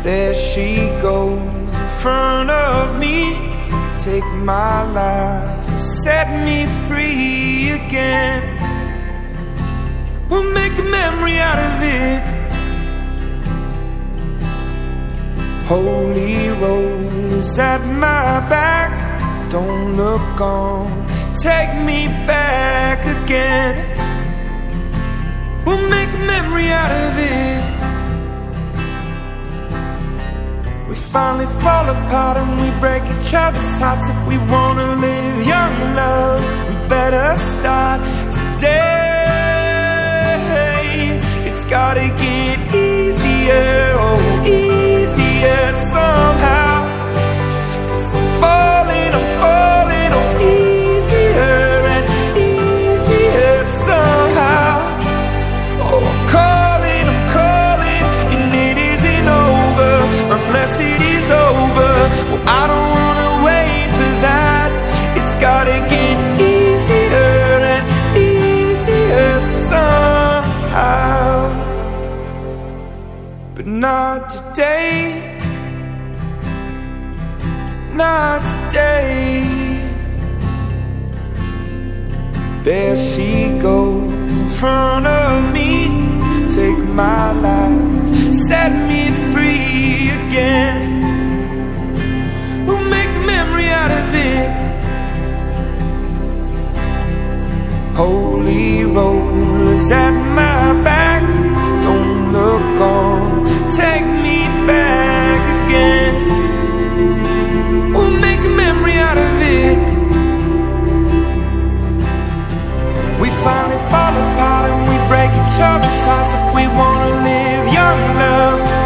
There she goes in front of me. Take my life and set me free again. We'll make a memory out of it. Holy rollers at my back, don't look on, take me back again. We'll make a memory out of it. We finally fall apart and we break each other's hearts. If we wanna live young and love, we better start today. It's gotta get easier, oh easier somehow. 'Cause I'm falling oh easier and easier somehow. Oh, I'm calling, and it isn't over unless it is over. Well, I don't wanna wait for that. It's gotta get easier and easier somehow. But not today, not today. There she goes in front of me. Take my life, set me free again. We'll make a memory out of it. Holy rollers at my back, don't look on, take me back again. We'll make a memory out of it. We finally fall apart and we break each other's hearts. If we wanna live young love,